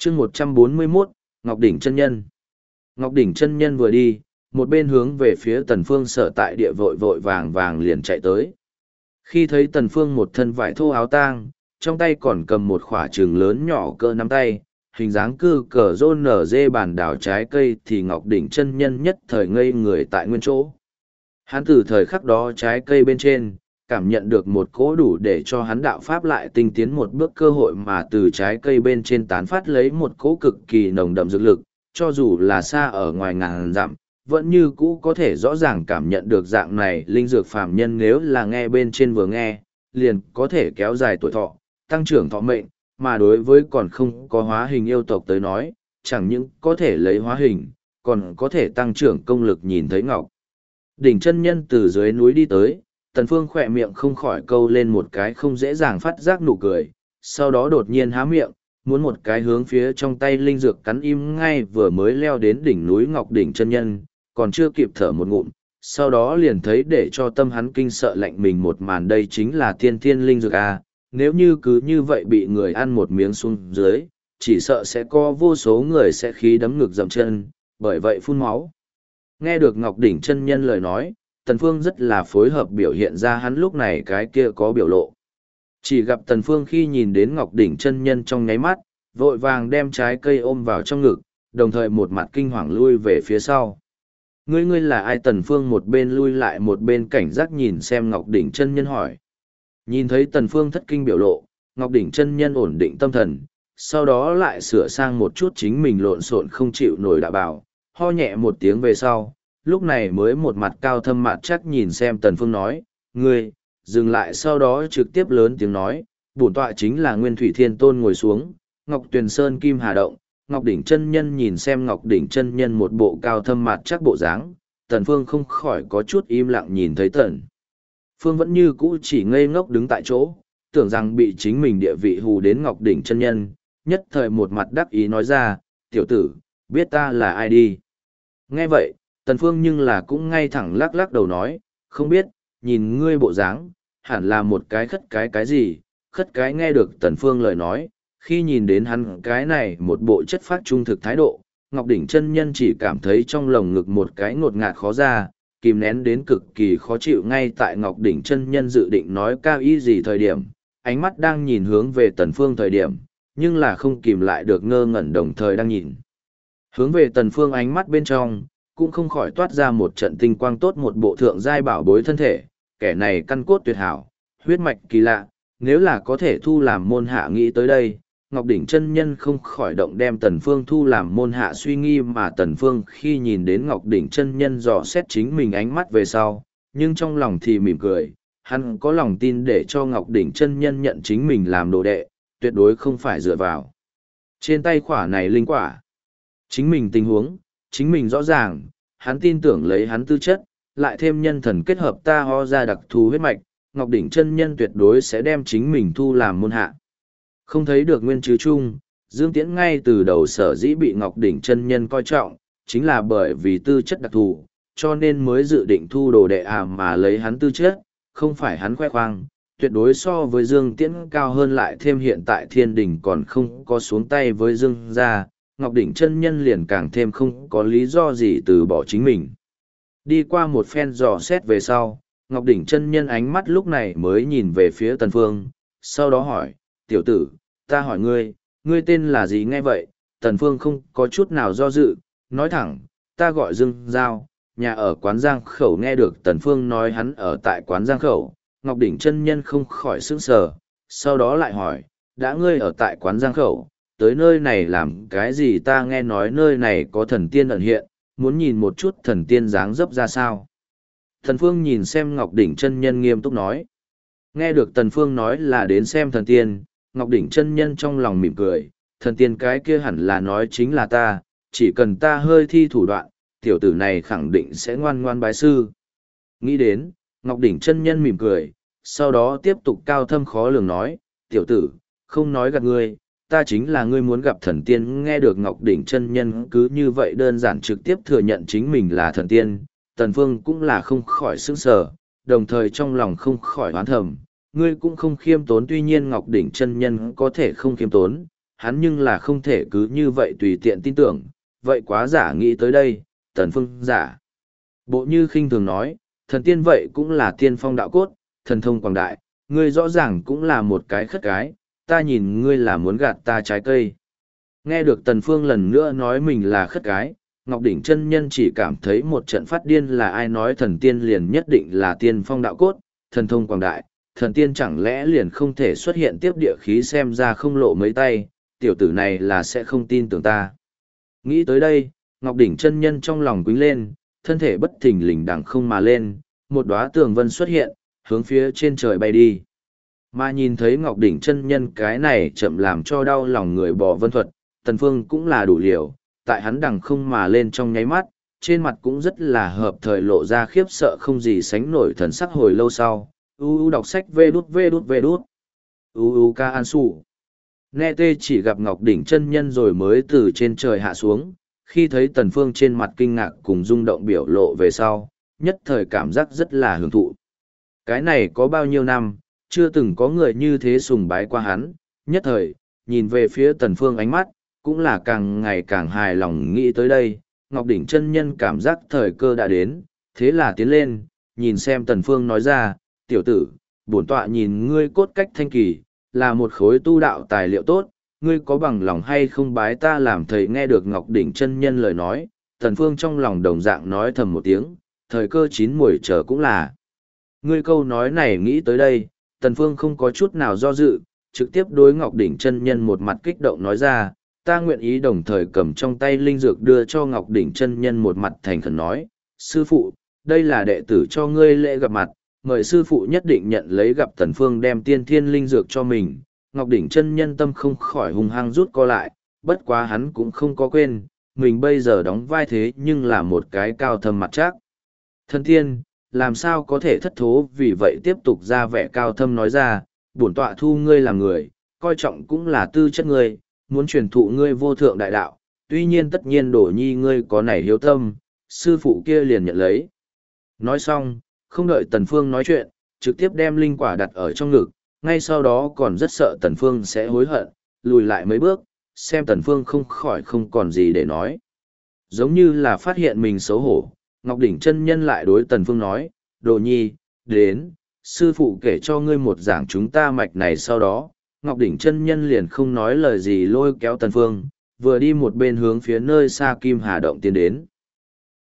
chương 141, Ngọc Đỉnh chân nhân. Ngọc Đỉnh chân nhân vừa đi, một bên hướng về phía Tần Phương sở tại địa vội vội vàng vàng liền chạy tới. Khi thấy Tần Phương một thân vải thô áo tang, trong tay còn cầm một khỏa trường lớn nhỏ cỡ nắm tay, hình dáng cư cờ rôn nở dê bàn đảo trái cây thì Ngọc Đỉnh chân nhân nhất thời ngây người tại nguyên chỗ. Hắn từ thời khắc đó trái cây bên trên, cảm nhận được một cỗ đủ để cho hắn đạo pháp lại tinh tiến một bước cơ hội mà từ trái cây bên trên tán phát lấy một cỗ cực kỳ nồng đậm dược lực, cho dù là xa ở ngoài ngàn dặm, vẫn như cũ có thể rõ ràng cảm nhận được dạng này linh dược phàm nhân nếu là nghe bên trên vừa nghe, liền có thể kéo dài tuổi thọ, tăng trưởng thọ mệnh, mà đối với còn không có hóa hình yêu tộc tới nói, chẳng những có thể lấy hóa hình, còn có thể tăng trưởng công lực nhìn thấy Ngọc Đỉnh chân nhân từ dưới núi đi tới, Tần Phương khỏe miệng không khỏi câu lên một cái không dễ dàng phát giác nụ cười, sau đó đột nhiên há miệng, muốn một cái hướng phía trong tay linh dược cắn im ngay vừa mới leo đến đỉnh núi Ngọc Đỉnh chân nhân, còn chưa kịp thở một ngụm, sau đó liền thấy để cho tâm hắn kinh sợ lạnh mình một màn đây chính là tiên thiên linh dược a, nếu như cứ như vậy bị người ăn một miếng xuống dưới, chỉ sợ sẽ có vô số người sẽ khí đấm ngực dậm chân, bởi vậy phun máu. Nghe được Ngọc Đỉnh chân nhân lời nói, Tần Phương rất là phối hợp biểu hiện ra hắn lúc này cái kia có biểu lộ. Chỉ gặp Tần Phương khi nhìn đến Ngọc Đỉnh chân nhân trong nháy mắt, vội vàng đem trái cây ôm vào trong ngực, đồng thời một mặt kinh hoàng lui về phía sau. Ngươi là ai? Tần Phương một bên lui lại một bên cảnh giác nhìn xem Ngọc Đỉnh chân nhân hỏi. Nhìn thấy Tần Phương thất kinh biểu lộ, Ngọc Đỉnh chân nhân ổn định tâm thần, sau đó lại sửa sang một chút chính mình lộn xộn không chịu nổi đạo bào, ho nhẹ một tiếng về sau, lúc này mới một mặt cao thâm mặt chắc nhìn xem Tần Phương nói, ngươi, dừng lại sau đó trực tiếp lớn tiếng nói, bổn tọa chính là Nguyên Thủy Thiên Tôn ngồi xuống, Ngọc Tuyền Sơn Kim Hà Động. Ngọc Đỉnh chân nhân nhìn xem Ngọc Đỉnh chân nhân một bộ cao thâm mặt chắc bộ dáng, Tần Phương không khỏi có chút im lặng nhìn thấy Tần Phương vẫn như cũ chỉ ngây ngốc đứng tại chỗ, tưởng rằng bị chính mình địa vị hù đến Ngọc Đỉnh chân nhân, nhất thời một mặt đắc ý nói ra, tiểu tử, biết ta là ai đi. Nghe vậy, Tần Phương nhưng là cũng ngay thẳng lắc lắc đầu nói, không biết, nhìn ngươi bộ dáng, hẳn là một cái khất cái gì, khất cái nghe được Tần Phương lời nói, khi nhìn đến hắn cái này một bộ chất phát trung thực thái độ, Ngọc Đỉnh chân nhân chỉ cảm thấy trong lồng ngực một cái ngột ngạt khó ra, kìm nén đến cực kỳ khó chịu ngay tại Ngọc Đỉnh chân nhân dự định nói cao ý gì thời điểm, ánh mắt đang nhìn hướng về Tần Phương thời điểm, nhưng là không kìm lại được ngơ ngẩn đồng thời đang nhìn. Hướng về Tần Phương ánh mắt bên trong, cũng không khỏi toát ra một trận tinh quang tốt một bộ thượng giai bảo bối thân thể, kẻ này căn cốt tuyệt hảo, huyết mạch kỳ lạ, nếu là có thể thu làm môn hạ nghĩ tới đây, Ngọc Đỉnh chân nhân không khỏi động đem Tần Phương thu làm môn hạ suy nghi mà Tần Phương khi nhìn đến Ngọc Đỉnh chân nhân dò xét chính mình ánh mắt về sau, nhưng trong lòng thì mỉm cười, hắn có lòng tin để cho Ngọc Đỉnh chân nhân nhận chính mình làm đồ đệ, tuyệt đối không phải dựa vào trên tay khỏa này linh quả. Chính mình tình huống, chính mình rõ ràng, hắn tin tưởng lấy hắn tư chất, lại thêm nhân thần kết hợp ta ho ra đặc thù huyết mạch, Ngọc Đỉnh chân nhân tuyệt đối sẽ đem chính mình thu làm môn hạ. Không thấy được nguyên chứ chung, Dương Tiễn ngay từ đầu sở dĩ bị Ngọc Đỉnh chân nhân coi trọng, chính là bởi vì tư chất đặc thù, cho nên mới dự định thu đồ đệ mà lấy hắn tư chất, không phải hắn khoe khoang, tuyệt đối so với Dương Tiễn cao hơn lại thêm hiện tại thiên đình còn không có xuống tay với Dương gia, Ngọc Đỉnh chân nhân liền càng thêm không có lý do gì từ bỏ chính mình. Đi qua một phen dò xét về sau, Ngọc Đỉnh chân nhân ánh mắt lúc này mới nhìn về phía Tần Phương, sau đó hỏi, tiểu tử, ta hỏi ngươi, ngươi tên là gì? Nghe vậy, Tần Phương không có chút nào do dự, nói thẳng, ta gọi Dương Giao, nhà ở quán Giang Khẩu. Nghe được Tần Phương nói hắn ở tại quán Giang Khẩu, Ngọc Đỉnh chân nhân không khỏi sững sờ, sau đó lại hỏi, đã ngươi ở tại quán Giang Khẩu, tới nơi này làm cái gì? Ta nghe nói nơi này có thần tiên ẩn hiện, muốn nhìn một chút thần tiên dáng dấp ra sao. Tần Phương nhìn xem Ngọc Đỉnh chân nhân nghiêm túc nói. Nghe được Tần Phương nói là đến xem thần tiên, Ngọc Đỉnh chân nhân trong lòng mỉm cười, thần tiên cái kia hẳn là nói chính là ta, chỉ cần ta hơi thi thủ đoạn, tiểu tử này khẳng định sẽ ngoan ngoan bái sư. Nghĩ đến, Ngọc Đỉnh chân nhân mỉm cười, sau đó tiếp tục cao thâm khó lường nói, tiểu tử, không nói gạt ngươi, ta chính là ngươi muốn gặp thần tiên. Nghe được Ngọc Đỉnh chân nhân cứ như vậy đơn giản trực tiếp thừa nhận chính mình là thần tiên, Tần Phương cũng là không khỏi sững sờ, đồng thời trong lòng không khỏi oán thầm, ngươi cũng không khiêm tốn. Tuy nhiên Ngọc Đỉnh chân nhân có thể không khiêm tốn, hắn nhưng là không thể cứ như vậy tùy tiện tin tưởng, vậy quá giả nghĩ tới đây, Tần Phương giả. Bộ như khinh thường nói, thần tiên vậy cũng là tiên phong đạo cốt, thần thông quảng đại, ngươi rõ ràng cũng là một cái khất cái, ta nhìn ngươi là muốn gạt ta trái cây. Nghe được Tần Phương lần nữa nói mình là khất cái, Ngọc Đỉnh chân nhân chỉ cảm thấy một trận phát điên, là ai nói thần tiên liền nhất định là tiên phong đạo cốt, thần thông quảng đại, thần tiên chẳng lẽ liền không thể xuất hiện tiếp địa khí, xem ra không lộ mấy tay, tiểu tử này là sẽ không tin tưởng ta. Nghĩ tới đây, Ngọc Đỉnh chân nhân trong lòng quýnh lên, thân thể bất thình lình đằng không mà lên, một đóa tường vân xuất hiện, hướng phía trên trời bay đi. Mà nhìn thấy Ngọc Đỉnh chân nhân cái này chậm làm cho đau lòng người bỏ vân thuật, Tần Phương cũng là đủ liều, tại hắn đằng không mà lên trong nháy mắt, trên mặt cũng rất là hợp thời lộ ra khiếp sợ không gì sánh nổi thần sắc. Hồi lâu sau, đọc sách vê đút. Ca an sủ. Nghe tê chỉ gặp Ngọc Đỉnh chân nhân rồi mới từ trên trời hạ xuống, khi thấy Tần Phương trên mặt kinh ngạc cùng rung động biểu lộ về sau, nhất thời cảm giác rất là hưởng thụ. Cái này có bao nhiêu năm, chưa từng có người như thế sùng bái qua hắn, nhất thời, nhìn về phía Tần Phương ánh mắt, cũng là càng ngày càng hài lòng. Nghĩ tới đây, Ngọc Đỉnh chân nhân cảm giác thời cơ đã đến, thế là tiến lên, nhìn xem Tần Phương nói ra, tiểu tử, bổn tọa nhìn ngươi cốt cách thanh kỳ, là một khối tu đạo tài liệu tốt, ngươi có bằng lòng hay không bái ta làm thầy? Nghe được Ngọc Đỉnh chân nhân lời nói, Tần Phương trong lòng đồng dạng nói thầm một tiếng, thời cơ chín muồi chờ cũng là. Ngươi câu nói này nghĩ tới đây, Tần Phương không có chút nào do dự, trực tiếp đối Ngọc Đỉnh chân nhân một mặt kích động nói ra, ta nguyện ý, đồng thời cầm trong tay linh dược đưa cho Ngọc Đỉnh chân nhân một mặt thành khẩn nói, sư phụ, đây là đệ tử cho ngươi lễ gặp mặt, mời sư phụ nhất định nhận lấy. Gặp Tần Phương đem tiên thiên linh dược cho mình, Ngọc Đỉnh chân nhân tâm không khỏi hung hăng rút co lại, bất quá hắn cũng không có quên, mình bây giờ đóng vai thế nhưng là một cái cao thâm mặt chắc thần tiên, làm sao có thể thất thố. Vì vậy tiếp tục ra vẻ cao thâm nói ra, bổn tọa thu ngươi làm người, coi trọng cũng là tư chất ngươi, muốn truyền thụ ngươi vô thượng đại đạo, tuy nhiên tất nhiên Đổ Nhi ngươi có nảy hiếu tâm, sư phụ kia liền nhận lấy. Nói xong, không đợi Tần Phương nói chuyện, trực tiếp đem linh quả đặt ở trong ngực, ngay sau đó còn rất sợ Tần Phương sẽ hối hận, lùi lại mấy bước, xem Tần Phương không khỏi không còn gì để nói. Giống như là phát hiện mình xấu hổ, Ngọc Đỉnh chân nhân lại đối Tần Phương nói, Đồ Nhi, đến, sư phụ kể cho ngươi một giảng chúng ta mạch này. Sau đó, Ngọc Đỉnh chân nhân liền không nói lời gì lôi kéo Tần Phương, vừa đi một bên hướng phía nơi xa Kim Hà Động tiến đến.